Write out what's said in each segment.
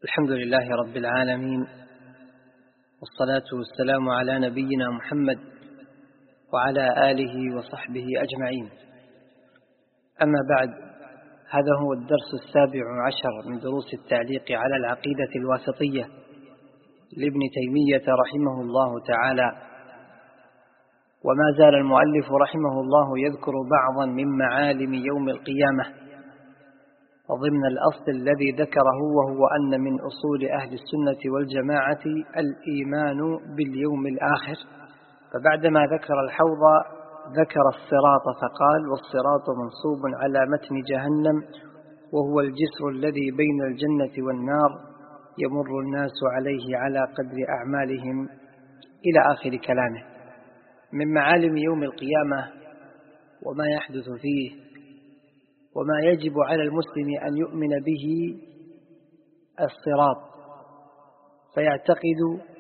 الحمد لله رب العالمين، والصلاة والسلام على نبينا محمد وعلى آله وصحبه أجمعين. أما بعد، هذا هو الدرس 17 من دروس التعليق على العقيدة الواسطية لابن تيمية رحمه الله تعالى. وما زال المؤلف رحمه الله يذكر بعضا من معالم يوم القيامة ضمن الأصل الذي ذكره، وهو أن من أصول أهل السنة والجماعة الإيمان باليوم الآخر. فبعدما ذكر الحوض ذكر الصراط فقال: والصراط منصوب على متن جهنم، وهو الجسر الذي بين الجنة والنار، يمر الناس عليه على قدر أعمالهم، إلى آخر كلامه. من معالم يوم القيامة وما يحدث فيه وما يجب على المسلم أن يؤمن به الصراط، فيعتقد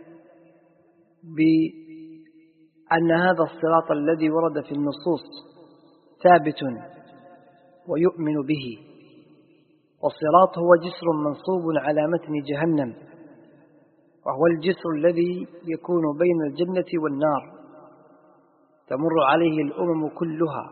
بأن هذا الصراط الذي ورد في النصوص ثابت ويؤمن به. والصراط هو جسر منصوب على متن جهنم، وهو الجسر الذي يكون بين الجنة والنار، تمر عليه الأمم كلها،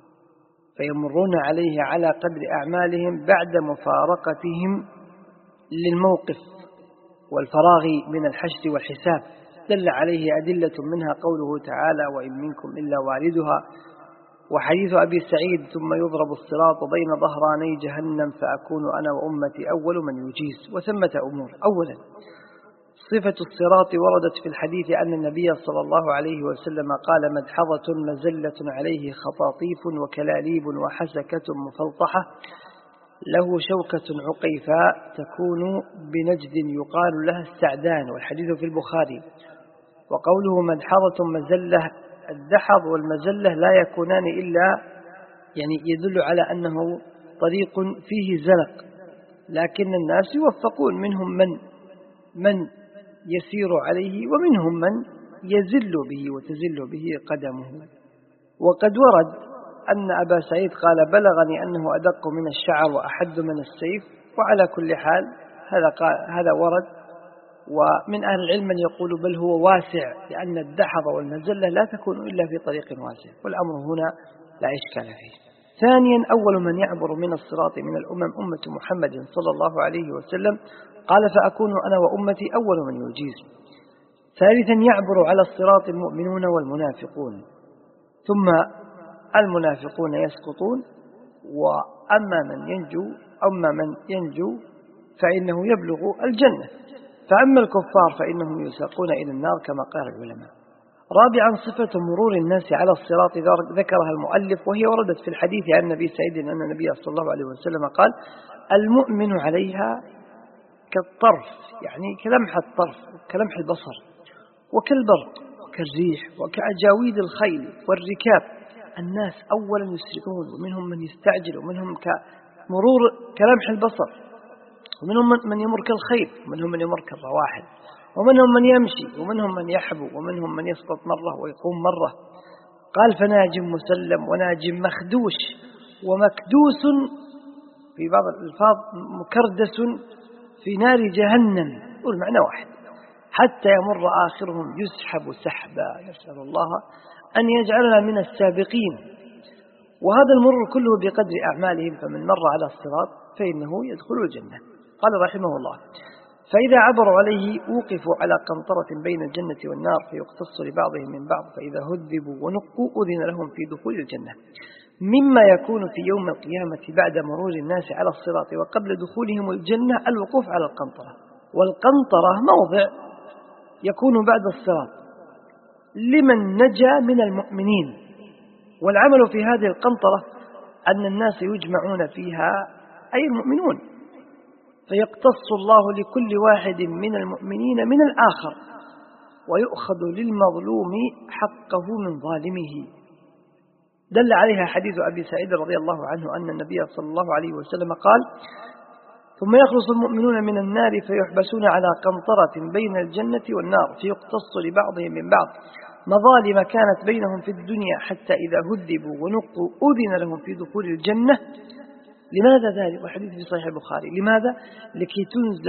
فيمرون عليه على قدر أعمالهم بعد مفارقتهم للموقف والفراغ من الحشر والحساب. دل عليه أدلة منها قوله تعالى: وإن منكم إلا واردها، وحديث أبي سعيد: ثم يضرب الصراط بين ظهراني جهنم فأكون أنا وأمتي أول من يجيز. وثمة أمور: أولا، صفة الصراط وردت في الحديث أن النبي صلى الله عليه وسلم قال: مدحضة مزلة عليه خطاطيف وكلاليب وحسكة مفلطحة، له شوكة عقيفاء تكون بنجد يقال لها السعدان. والحديث في البخاري. وقوله مدحضة مزلة، الدحض والمزلة لا يكونان إلا يدل على أنه طريق فيه زلق، لكن الناس يوفقون، منهم من يسير عليه ومنهم من يزل به وتزل به قدمه. وقد ورد أن أبا سعيد قال: بلغني أنه أدق من الشعر وأحد من السيف. وعلى كل حال هذا ورد. ومن أهل العلم من يقول بل هو واسع، لأن الدحض والمزلة لا تكون إلا في طريق واسع، والأمر هنا لا إشكال فيه. ثانيا، أول من يعبر من الصراط من الأمم أمة محمد صلى الله عليه وسلم، قال: فأكون أنا وأمتي أول من يجيز. ثالثا، يعبر على الصراط المؤمنون والمنافقون، ثم المنافقون يسقطون، وأما من ينجو فإنه يبلغ الجنة، فأما الكفار فإنهم يساقون إلى النار كما قال العلماء. رابعا، صفة مرور الناس على الصراط ذكرها المؤلف، وهي وردت في الحديث عن النبي سعيد أن النبي صلى الله عليه وسلم قال: المؤمن عليها كالطرف، كلمح الطرف وكلمح البصر، وكالبرق وكالريح وكأجاويد الخيل والركاب. الناس أولا يسرعون، ومنهم من يستعجل، ومنهم كمرور كلمح البصر، ومنهم من يمر كالخيل، ومنهم من يمر كالرواحل، ومنهم من يمشي، ومنهم من يحبو، ومنهم من يسقط مرة ويقوم مرة. قال: فناج مسلم وناج مخدوش ومكدوس، في بعض الألفاظ مكردس في نار جهنم، والمعنى واحد، حتى يمر آخرهم يسحب سحبا. نسأل الله أن يجعلنا من السابقين. وهذا المر كله بقدر أعمالهم، فمن مر على الصراط فإنه يدخل الجنة. قال رحمه الله: فإذا عبروا عليه وقفوا على قنطرة بين الجنة والنار، فيقتص لبعضهم من بعض، فإذا هذبوا ونقوا أذن لهم في دخول الجنة. مما يكون في يوم القيامة بعد مرور الناس على الصراط وقبل دخولهم الجنة الوقوف على القنطرة. والقنطرة موضع يكون بعد الصراط لمن نجا من المؤمنين. والعمل في هذه القنطرة أن الناس يجمعون فيها، أي المؤمنون، فيقتص الله لكل واحد من المؤمنين من الآخر، ويؤخذ للمظلوم حقه من ظالمه. دل عليها حديث أبي سعيد رضي الله عنه أن النبي صلى الله عليه وسلم قال: ثم يخلص المؤمنون من النار فيحبسون على قنطرة بين الجنة والنار، فيقتص لبعضهم من بعض مظالم كانت بينهم في الدنيا، حتى إذا هذبوا ونقوا أذن لهم في دخول الجنة. لماذا ذلك؟ والحديث في صحيح البخاري. لماذا؟ لكي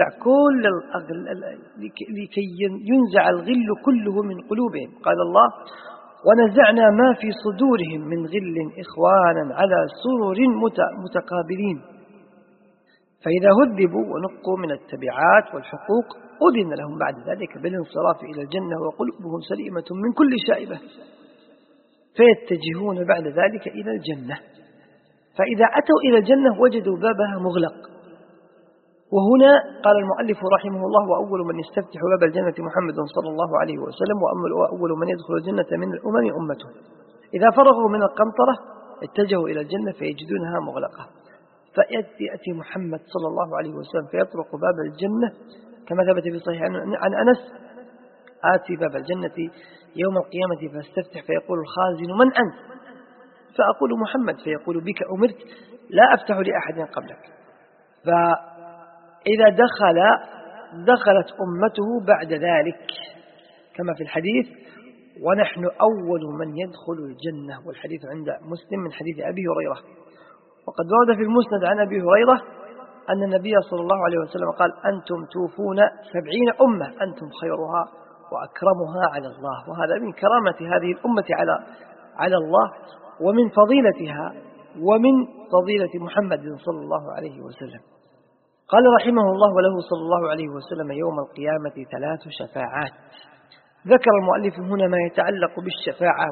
ينزع الغل كله من قلوبهم. قال الله: ونزعنا ما في صدورهم من غل إخوانا على سرر متقابلين. فإذا هذبوا ونقوا من التبعات والحقوق أذن لهم بعد ذلك بالانصراف إلى الجنة وقلوبهم سليمة من كل شائبة، فيتجهون بعد ذلك إلى الجنة. فإذا أتوا إلى الجنة وجدوا بابها مغلق. وهنا قال المؤلف رحمه الله: وأول من يستفتح باب الجنة محمد صلى الله عليه وسلم، وأول من يدخل الجنة من الأمم أمته. إذا فرغوا من القنطرة اتجهوا إلى الجنة فيجدونها مغلقة، فيأتي محمد صلى الله عليه وسلم فيطرق باب الجنة كما ثبت في صحيح عن أنس: آتي باب الجنة يوم القيامة فاستفتح فيقول الخازن: من أنت؟ فأقول: محمد. فيقول: بك أمرت، لا أفتح لأحد قبلك. فإذا دخلت أمته بعد ذلك كما في الحديث: ونحن أول من يدخل الجنة. والحديث عند مسلم من حديث أبي هريرة. وقد ورد في المسند عن أبي هريرة أن النبي صلى الله عليه وسلم قال: أنتم توفون 70 أمة أنتم خيرها وأكرمها على الله. وهذا من كرامة هذه الأمة على الله، ومن فضيلتها ومن فضيلة محمد صلى الله عليه وسلم. قال رحمه الله: وله صلى الله عليه وسلم يوم القيامة 3 شفاعات. ذكر المؤلف هنا ما يتعلق بالشفاعة،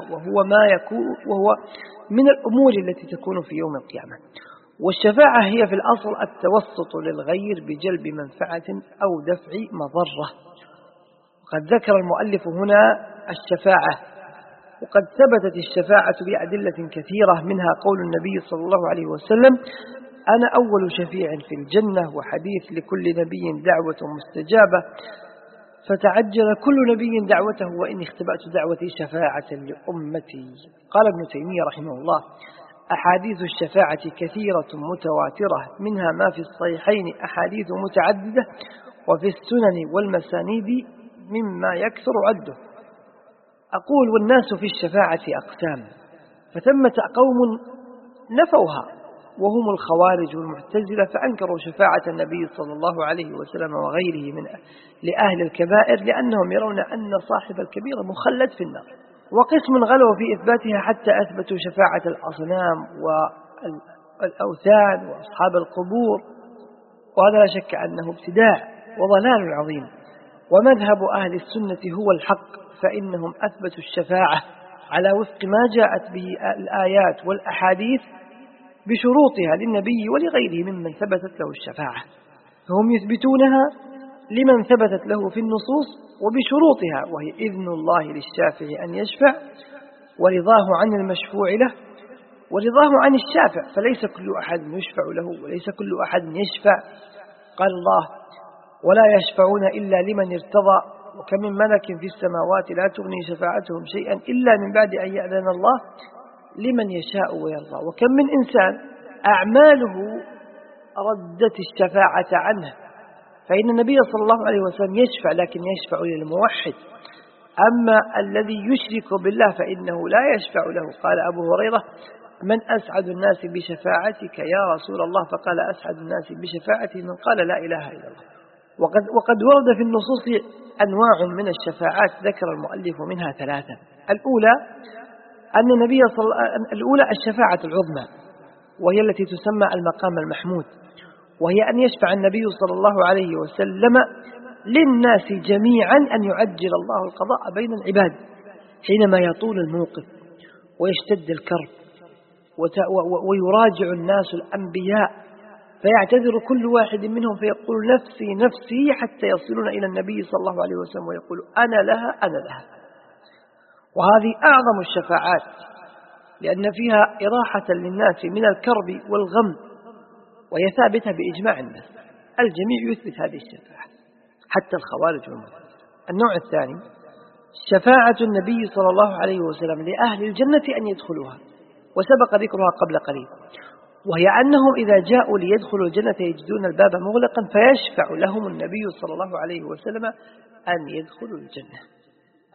وهو من الأمور التي تكون في يوم القيامة. والشفاعة هي في الأصل التوسط للغير بجلب منفعة أو دفع مضرة. وقد ذكر المؤلف هنا الشفاعة، وقد ثبتت الشفاعة بأدلة كثيرة، منها قول النبي صلى الله عليه وسلم: أنا أول شفيع في الجنة، وحديث لكل نبي دعوة مستجابة، فتعجل كل نبي دعوته، وإني اختبأت دعوتي شفاعة لأمتي. قال ابن تيمية رحمه الله: أحاديث الشفاعة كثيرة متواترة، منها ما في الصحيحين أحاديث متعددة، وفي السنن والمسانيد مما يكثر عده. أقول: والناس في الشفاعة أقسام، فثمة قوم نفوها وهم الخوارج والمعتزلة، فأنكروا شفاعة النبي صلى الله عليه وسلم وغيره من لأهل الكبائر، لأنهم يرون أن صاحب الكبيرة مخلد في النار. وقسم غلوا في إثباتها حتى أثبتوا شفاعة الأصنام والأوثان وأصحاب القبور، وهذا لا شك أنه ابتداع وضلال عظيم. ومذهب أهل السنة هو الحق، فإنهم أثبتوا الشفاعة على وفق ما جاءت به الآيات والأحاديث بشروطها للنبي ولغيره ممن ثبتت له الشفاعة، فهم يثبتونها لمن ثبتت له في النصوص وبشروطها، وهي إذن الله للشافع أن يشفع، ورضاه عن المشفوع له، ورضاه عن الشافع، فليس كل أحد يشفع له وليس كل أحد يشفع. قال الله: ولا يشفعون إلا لمن ارتضى، وكم من ملك في السماوات لا تغني شفاعتهم شيئا إلا من بعد أن يأذن الله لمن يشاء ويرضى. وكم من إنسان أعماله ردت الشفاعة عنه، فإن النبي صلى الله عليه وسلم يشفع، لكن يشفع للموحد. أما الذي يشرك بالله فإنه لا يشفع له. قال أبو هريرة: من أسعد الناس بشفاعتك يا رسول الله؟ فقال: أسعد الناس بشفاعتي من قال لا إله إلا الله. وقد ورد في النصوص أنواع من الشفاعات، ذكر المؤلف منها 3. الأولى الشفاعة العظمى، وهي التي تسمى المقام المحمود، وهي أن يشفع النبي صلى الله عليه وسلم للناس جميعا أن يعجل الله القضاء بين العباد حينما يطول الموقف ويشتد الكرب، ويراجع الناس الأنبياء، فيعتذر كل واحد منهم فيقول: نفسي نفسي، حتى يصلون إلى النبي صلى الله عليه وسلم ويقول: أنا لها أنا لها. وهذه أعظم الشفاعات، لأن فيها إراحة للناس من الكرب والغم، وهي ثابتة بإجماع الناس، الجميع يثبت هذه الشفاعة حتى الخوارج والمعتزلة. النوع الثاني شفاعة النبي صلى الله عليه وسلم لأهل الجنة أن يدخلوها، وسبق ذكرها قبل قليل، وهي أنهم إذا جاءوا ليدخلوا الجنة يجدون الباب مغلقا، فيشفع لهم النبي صلى الله عليه وسلم أن يدخلوا الجنة.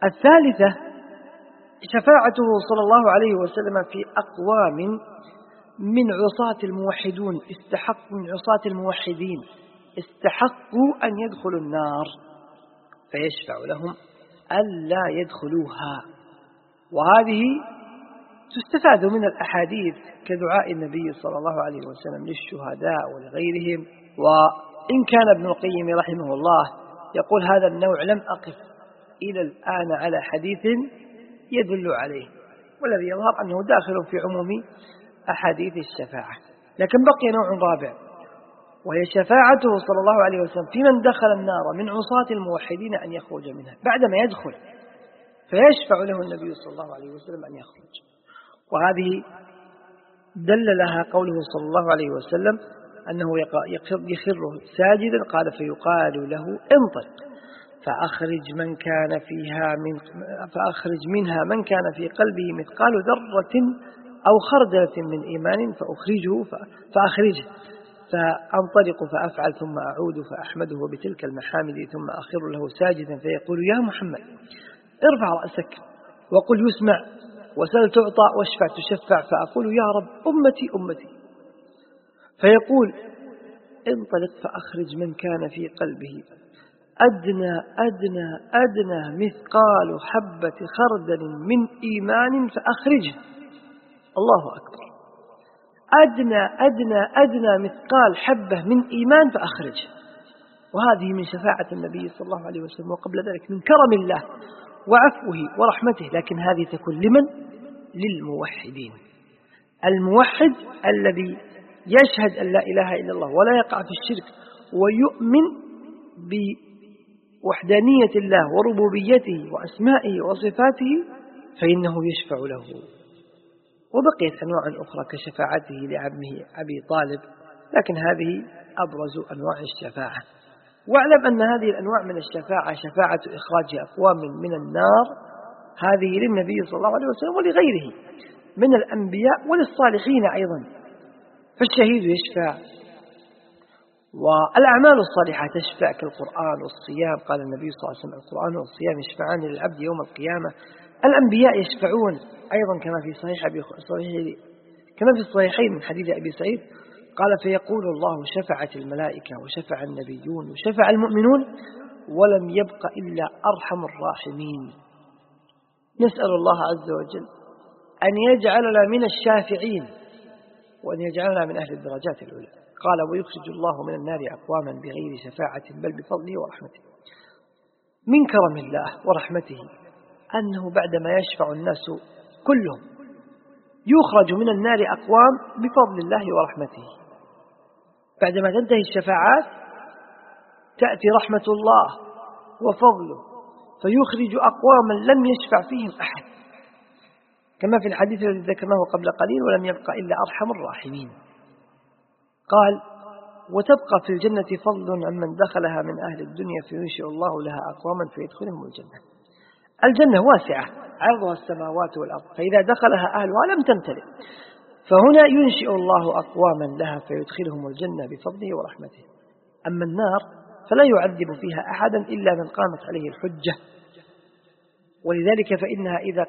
الثالثة شفاعته صلى الله عليه وسلم في أقوام من عصاة الموحدون استحقوا من عصاة الموحدين استحقوا أن يدخلوا النار فيشفع لهم ألا يدخلوها. وهذه تستفاد من الأحاديث كدعاء النبي صلى الله عليه وسلم للشهداء ولغيرهم. وإن كان ابن القيم رحمه الله يقول هذا النوع لم أقف إلى الآن على حديث يدل عليه، والذي يظهر أنه داخل في عموم أحاديث الشفاعة. لكن بقي نوع رابع، وهي شفاعته صلى الله عليه وسلم في من دخل النار من عصاة الموحدين أن يخرج منها بعدما يدخل، فيشفع له النبي صلى الله عليه وسلم أن يخرج. وهذه دل لها قوله صلى الله عليه وسلم أنه يخر ساجدا، قال فيقال له انطق فأخرج منها من كان في قلبه مثقال ذرة أو خردلة من إيمان فأخرجه فأنطلق فأفعل ثم أعود فأحمده بتلك المحامد ثم أخر له ساجدا فيقول يا محمد ارفع رأسك وقل يسمع وسل تعطى واشفع تشفع، فأقول يا رب أمتي أمتي، فيقول انطلق فأخرج من كان في قلبه أدنى مثقال حبة خردل من إيمان فأخرجه. الله أكبر، أدنى مثقال حبة من إيمان فأخرجه. وهذه من شفاعة النبي صلى الله عليه وسلم، وقبل ذلك من كرم الله وعفوه ورحمته. لكن هذه تكون لمن؟ للموحدين. الموحد الذي يشهد أن لا إله إلا الله ولا يقع في الشرك ويؤمن بوحدانية الله وربوبيته وأسمائه وصفاته فإنه يشفع له. وبقيت أنواع أخرى كشفاعته لعمه أبي طالب، لكن هذه أبرز أنواع الشفاعة. واعلم أن هذه الأنواع من الشفاعة شفاعة إخراج أقوام من النار، هذه للنبي صلى الله عليه وسلم ولغيره من الأنبياء وللصالحين أيضا. فالشهيد يشفع، والأعمال الصالحة تشفع كالقرآن والصيام. قال النبي صلى الله عليه وسلم القرآن والصيام يشفعان للعبد يوم القيامة. الأنبياء يشفعون أيضا كما في الصحيحين من حديث أبي سعيد قال فيقول الله شفعت الملائكة وشفع النبيون وشفع المؤمنون ولم يبق إلا أرحم الراحمين. نسأل الله عز وجل أن يجعلنا من الشافعين وأن يجعلنا من أهل الدرجات الأولى. قال ويخرج الله من النار أقواما بغير شفاعة بل بفضله ورحمته. من كرم الله ورحمته أنه بعدما يشفع الناس كلهم يخرج من النار أقوام بفضل الله ورحمته. بعدما تنتهي الشفاعات تأتي رحمة الله وفضله فيخرج أقواما لم يشفع فيهم أحد، كما في الحديث الذي ذكرناه قبل قليل ولم يبق إلا أرحم الراحمين. قال وتبقى في الجنة فضل عمن دخلها من أهل الدنيا فينشئ الله لها أقواما فيدخلهم الجنة. الجنة واسعة عرضها السماوات والأرض، فإذا دخلها أهلها لم تمتلئ، فهنا ينشئ الله أقواما لها فيدخلهم الجنة بفضله ورحمته. أما النار فلا يعذب فيها أحدا إلا من قامت عليه الحجة، ولذلك فإنها إذا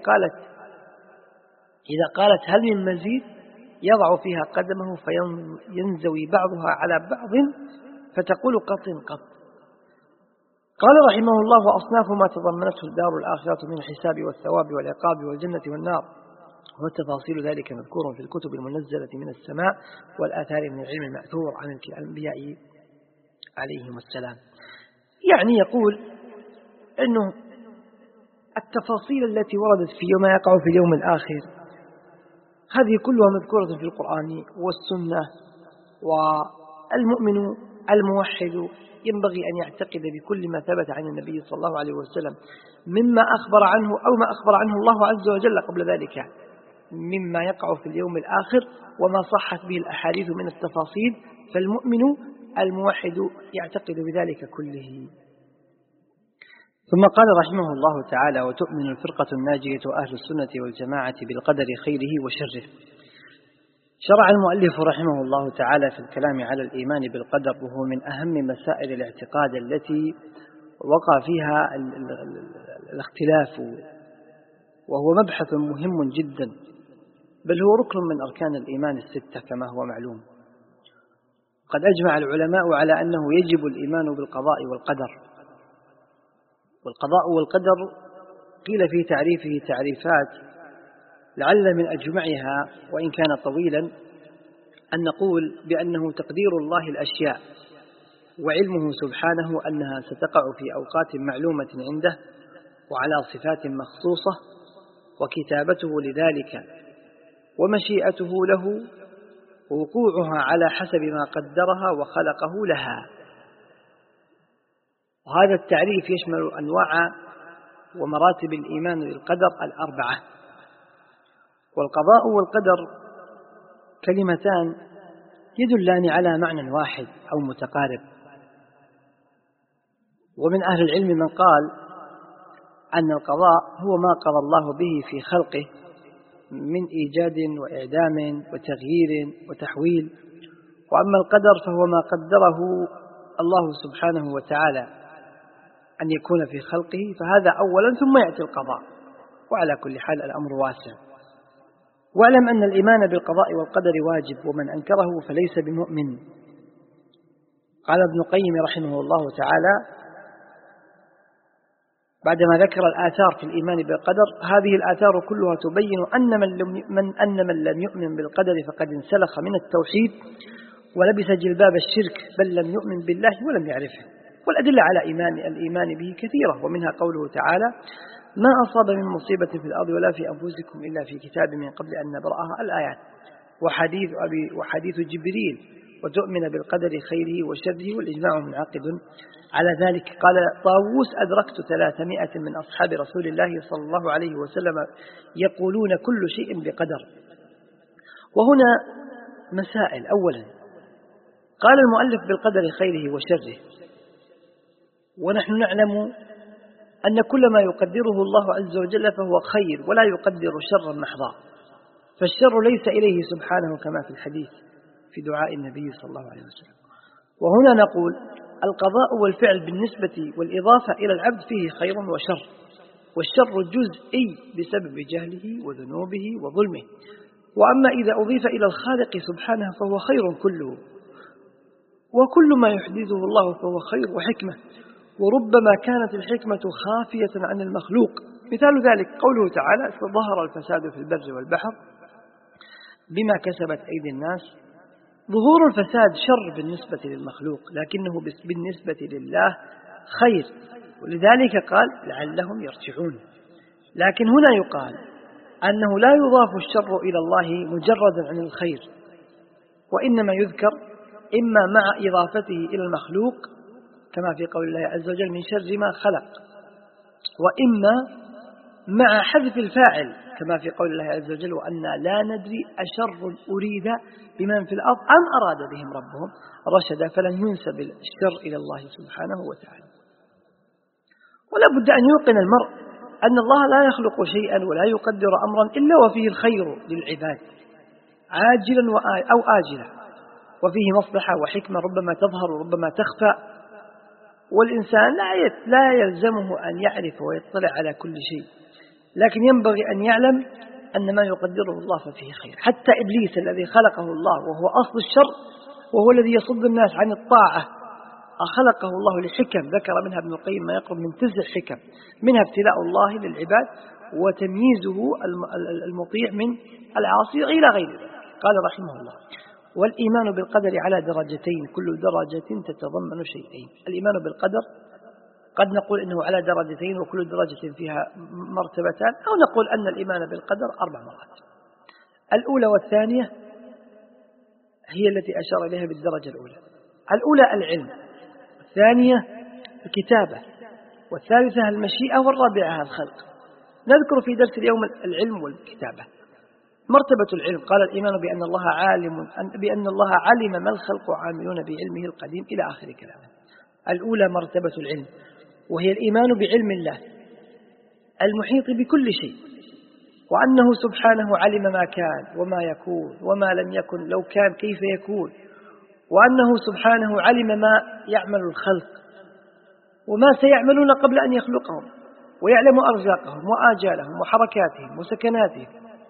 قالت هل من مزيد يضع فيها قدمه فينزوي بعضها على بعض فتقول قط قط. قال رحمه الله وأصناف ما تضمنته الدار الآخرة من الحساب والثواب والعقاب والجنة والنار، وتفاصيل ذلك مذكور في الكتب المنزلة من السماء والآثار من العلم المأثور عن الأنبياء عليهم السلام. يعني يقول أنه التفاصيل التي وردت في ما يقع في اليوم الآخر هذه كلها مذكورة في القرآن والسنة، والمؤمن الموحد ينبغي أن يعتقد بكل ما ثبت عن النبي صلى الله عليه وسلم مما أخبر عنه أو ما أخبر عنه الله عز وجل قبل ذلك مما يقع في اليوم الآخر وما صحت به الأحاديث من التفاصيل، فالمؤمن الموحد يعتقد بذلك كله. ثم قال رحمه الله تعالى وتؤمن الفرقة الناجية أهل السنة والجماعة بالقدر خيره وشره. شرع المؤلف رحمه الله تعالى في الكلام على الإيمان بالقدر، وهو من أهم مسائل الاعتقاد التي وقع فيها الاختلاف، وهو مبحث مهم جدا بل هو ركن من أركان الإيمان الستة كما هو معلوم. قد أجمع العلماء على أنه يجب الإيمان بالقضاء والقدر. والقضاء والقدر قيل في تعريفه تعريفات، لعل من أجمعها وإن كان طويلا أن نقول بأنه تقدير الله الأشياء وعلمه سبحانه أنها ستقع في أوقات معلومة عنده وعلى صفات مخصوصة، وكتابته لذلك ومشيئته له ووقوعها على حسب ما قدرها وخلقه لها. وهذا التعريف يشمل أنواع ومراتب الإيمان بالقدر الأربعة. والقضاء والقدر كلمتان يدلان على معنى واحد أو متقارب. ومن أهل العلم من قال أن القضاء هو ما قضى الله به في خلقه من إيجاد وإعدام وتغيير وتحويل، وأما القدر فهو ما قدره الله سبحانه وتعالى أن يكون في خلقه، فهذا أولا ثم يأتي القضاء. وعلى كل حال الأمر واسع. واعلم أن الإيمان بالقضاء والقدر واجب، ومن أنكره فليس بمؤمن. قال ابن القيم رحمه الله تعالى بعدما ذكر الآثار في الإيمان بالقدر: هذه الآثار كلها تبين أن من لم يؤمن بالقدر فقد انسلخ من التوحيد ولبس جلباب الشرك، بل لم يؤمن بالله ولم يعرفه. والأدلة على الإيمان به كثيرة، ومنها قوله تعالى: ما أصاب من مصيبة في الأرض ولا في أنفسكم إلا في كتاب من قبل أن نبرأها، الآيات. وحديث جبريل: وتؤمن بالقدر خيره وشره، والإجماع منعقد على ذلك. قال طاووس: أدركت 300 من أصحاب رسول الله صلى الله عليه وسلم يقولون كل شيء بقدر. وهنا مسائل. أولا، قال المؤلف بالقدر خيره وشره، ونحن نعلم أن كل ما يقدره الله عز وجل فهو خير، ولا يقدر شرا محضا، فالشر ليس إليه سبحانه كما في الحديث في دعاء النبي صلى الله عليه وسلم. وهنا نقول: القضاء والفعل بالنسبة والإضافة إلى العبد فيه خير وشر، والشر جزئي بسبب جهله وذنوبه وظلمه. وأما إذا أضيف إلى الخالق سبحانه فهو خير كله، وكل ما يحدثه الله فهو خير وحكمة، وربما كانت الحكمة خافية عن المخلوق. مثال ذلك قوله تعالى: ظهر الفساد في البر والبحر بما كسبت أيدي الناس. ظهور الفساد شر بالنسبة للمخلوق، لكنه بالنسبة لله خير، ولذلك قال: لعلهم يرجعون. لكن هنا يقال أنه لا يضاف الشر إلى الله مجردا عن الخير، وإنما يذكر إما مع إضافته إلى المخلوق كما في قول الله عز وجل: من شر ما خلق، وإما مع حذف الفاعل كما في قول الله عز وجل: وأنا لا ندري أشر أريد بمن في الأرض أم أراد بهم ربهم رشدا، فلن ينسب الشر إلى الله سبحانه وتعالى. ولا بد أن يوقن المرء أن الله لا يخلق شيئا ولا يقدر أمرا إلا وفيه الخير للعباد عاجلا أو آجلا، وفيه مصلحة وحكمة ربما تظهر وربما تخفى. والإنسان لا يلزمه أن يعرف ويطلع على كل شيء، لكن ينبغي أن يعلم أن ما يقدره الله ففيه خير. حتى إبليس الذي خلقه الله وهو أصل الشر، وهو الذي يصد الناس عن الطاعة، خلقه الله لحكم ذكر منها ابن القيم ما يقرب من 9 حكم، منها ابتلاء الله للعباد وتمييزه المطيع من العاصي إلى غير ذلك. قال رحمه الله: والإيمان بالقدر على درجتين، كل درجة تتضمن شيئين. الإيمان بالقدر قد نقول إنه على درجتين، وكل درجة فيها مرتبتان، أو نقول أن الإيمان بالقدر 4 مرات. الأولى والثانية هي التي أشار إليها بالدرجة الأولى. الأولى العلم، الثانية الكتابة، والثالثة المشيئة، والرابعة الخلق. نذكر في درس اليوم العلم والكتابة. مرتبة العلم: قال: الإيمان بأن الله علم ما الخلق عاملون بعلمه القديم، إلى آخر كلامه. الأولى مرتبة العلم، وهي الإيمان بعلم الله المحيط بكل شيء، وأنه سبحانه علم ما كان وما يكون وما لم يكن لو كان كيف يكون، وأنه سبحانه علم ما يعمل الخلق وما سيعملون قبل أن يخلقهم، ويعلم أرزاقهم وآجالهم وحركاتهم وسكناتهم،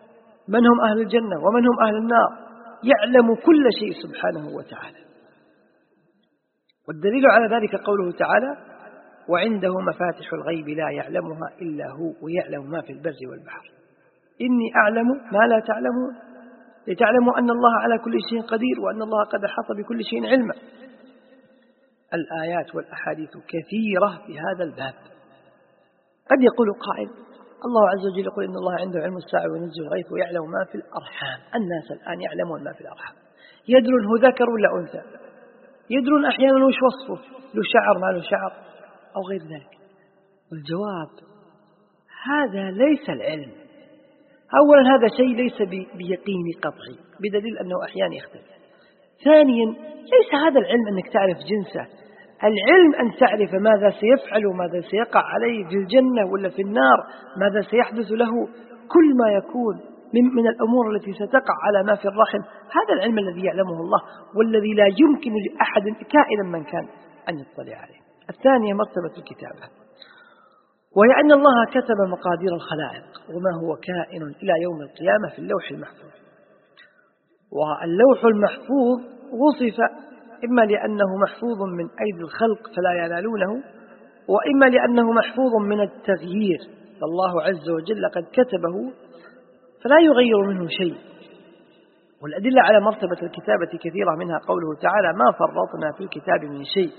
من هم أهل الجنة ومن هم أهل النار، يعلم كل شيء سبحانه وتعالى. والدليل على ذلك قوله تعالى: وعنده مفاتح الغيب لا يعلمها إلا هو ويعلم ما في البر والبحر. إني أعلم ما لا تعلمون لتعلموا أن الله على كل شيء قدير وأن الله قد أحاط بكل شيء علما. الآيات والأحاديث كثيرة في هذا الباب. قد يقول قائل: الله عز وجل يقول إن الله عنده علم الساعة وينزل الغيث ويعلم ما في الأرحام. الناس الآن يعلمون ما في الأرحام، يدرون هو ذكر ولا أنثى، يدرون أحيانا وش وصفه، له شعر ما له شعر أو غير ذلك. والجواب: هذا ليس العلم. أولا هذا شيء ليس بيقين قطعي بدليل أنه أحيانا يختلف. ثانيا ليس هذا العلم أنك تعرف جنسه، العلم أن تعرف ماذا سيفعل وماذا سيقع عليه في الجنة ولا في النار، ماذا سيحدث له، كل ما يكون من الأمور التي ستقع على ما في الرحم. هذا العلم الذي يعلمه الله والذي لا يمكن لأحد كائنا من كان أن يطلع عليه. الثانية مرتبة الكتابة، وهي أن الله كتب مقادير الخلائق وما هو كائن إلى يوم القيامة في اللوح المحفوظ. واللوح المحفوظ وصف إما لأنه محفوظ من أيدي الخلق فلا ينالونه، وإما لأنه محفوظ من التغيير، فالله عز وجل قد كتبه فلا يغير منه شيء. والأدلة على مرتبة الكتابة كثيرة، منها قوله تعالى: ما فرطنا في الكتاب من شيء.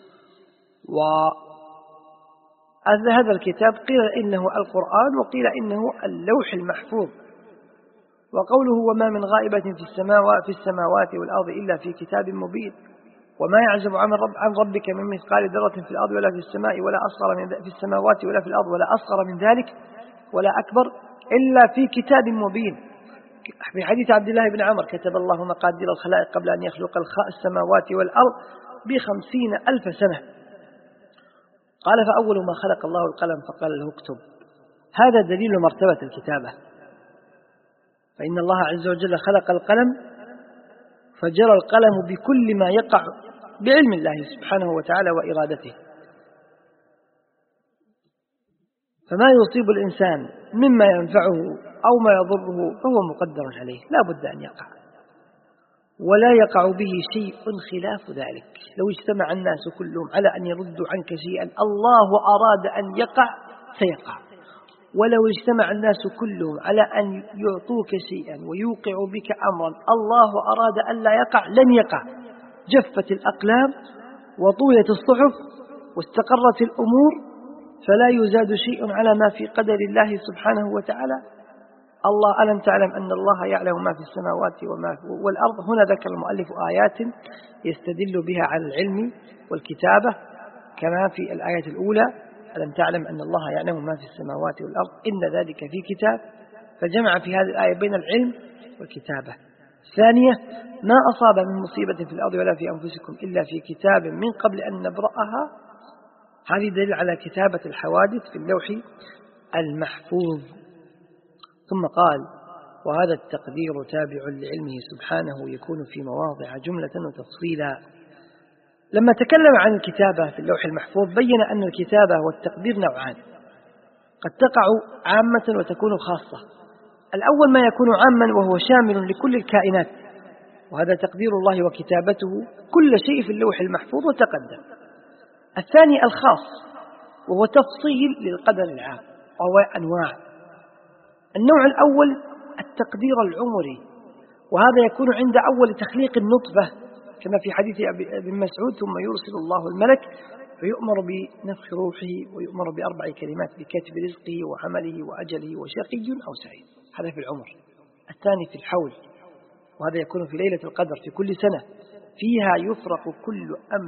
وهذا الكتاب قيل إنه القرآن وقيل إنه اللوح المحفوظ. وقوله: وما من غائبة في السماوات والأرض إلا في كتاب مبين، وما يعزب عن ربك من مثقال ذرة في الأرض ولا في السماء ولا أصغر من في السماوات ولا في الأرض ولا أصغر من ذلك ولا أكبر إلا في كتاب مبين. في حديث عبد الله بن عمر: كتب الله مقادير الخلائق قبل أن يخلق السماوات والأرض ب50,000 سنة. قال: فأول ما خلق الله القلم فقال له اكتب. هذا دليل مرتبة الكتابة، فإن الله عز وجل خلق القلم فجرى القلم بكل ما يقع بعلم الله سبحانه وتعالى وإرادته، فما يصيب الإنسان مما ينفعه أو ما يضره فهو مقدر عليه لا بد أن يقع، ولا يقع به شيء خلاف ذلك. لو اجتمع الناس كلهم على أن يردوا عنك شيئا الله أراد أن يقع سيقع، ولو اجتمع الناس كلهم على أن يعطوك شيئا ويوقعوا بك أمرا الله أراد أن لا يقع لن يقع. جفت الأقلام وطويت الصحف واستقرت الأمور، فلا يزاد شيء على ما في قدر الله سبحانه وتعالى. الله: ألم تعلم أن الله يعلم ما في السماوات والأرض. هنا ذكر المؤلف آيات يستدل بها على العلم والكتابة، كما في الآية الأولى: ألم تعلم أن الله يعلم ما في السماوات والأرض إن ذلك في كتاب، فجمع في هذه الآية بين العلم والكتابة. الثانية: ما أصاب من مصيبة في الأرض ولا في أنفسكم إلا في كتاب من قبل أن نبرأها. هذه دليل على كتابة الحوادث في اللوح المحفوظ. ثم قال: وهذا التقدير تابع لعلمه سبحانه يكون في مواضع جملة وتفصيلا. لما تكلم عن الكتابة في اللوح المحفوظ بين أن الكتابة والتقدير نوعان، قد تقع عامة وتكون خاصة. الأول ما يكون عاما وهو شامل لكل الكائنات، وهذا تقدير الله وكتابته كل شيء في اللوح المحفوظ وتقدم. الثاني الخاص وهو تفصيل للقدر العام، وهو أنواع. النوع الأول التقدير العمري، وهذا يكون عند أول تخليق النطفة كما في حديث ابن مسعود: ثم يرسل الله الملك فيؤمر بنفخ روحه ويؤمر ب4 كلمات بكتب رزقه وعمله وأجله وشقي أو سعيد. هذا في العمر. الثاني في الحول، وهذا يكون في ليلة القدر في كل سنة، فيها يفرق كل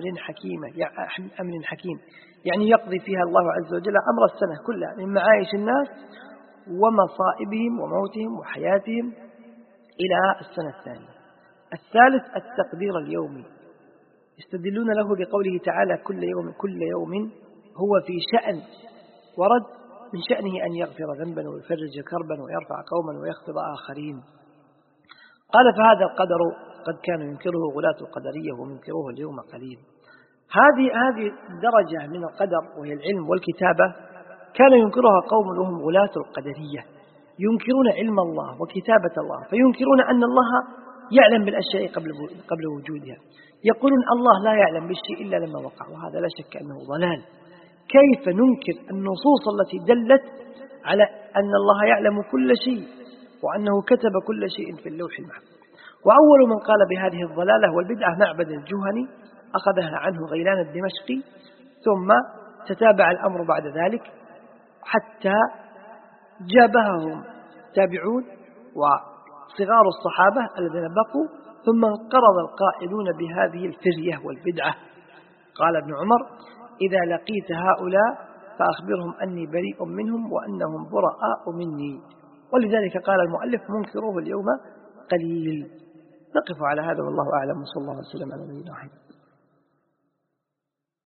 أمر حكيم، يعني يقضي فيها الله عز وجل أمر السنة كلها من معايش الناس ومصائبهم وموتهم وحياتهم إلى السنة الثانية. الثالث التقدير اليومي، يستدلون له بقوله تعالى: كل يوم هو في شأن، ورد من شأنه أن يغفر ذنبا ويفرج كربا ويرفع قوما ويخفض آخرين. قال: فهذا القدر قد كانوا ينكره غلاة القدرية ومنكروه اليوم قليل. هذه الدرجة من القدر وهي العلم والكتابة كان ينكرها قوم لهم غلاة القدرية، ينكرون علم الله وكتابة الله، فينكرون أن الله يعلم بالأشياء قبل وجودها، يقولون الله لا يعلم بالشيء إلا لما وقع، وهذا لا شك أنه ضلال. كيف ننكر النصوص التي دلت على أن الله يعلم كل شيء وأنه كتب كل شيء في اللوح المحفوظ؟ وأول من قال بهذه الضلالة والبدعة معبد الجهني، أخذها عنه غيلان الدمشقي، ثم تتابع الأمر بعد ذلك حتى جابههم تابعون وصغار الصحابة الذين بقوا، ثم انقرض القائلون بهذه الفرية والبدعة. قال ابن عمر: إذا لقيت هؤلاء فأخبرهم أني بريء منهم وأنهم براء مني. ولذلك قال المؤلف: منكروه اليوم قليل. نقف على هذا والله أعلم، وصلى الله وسلم على نبينا محمد.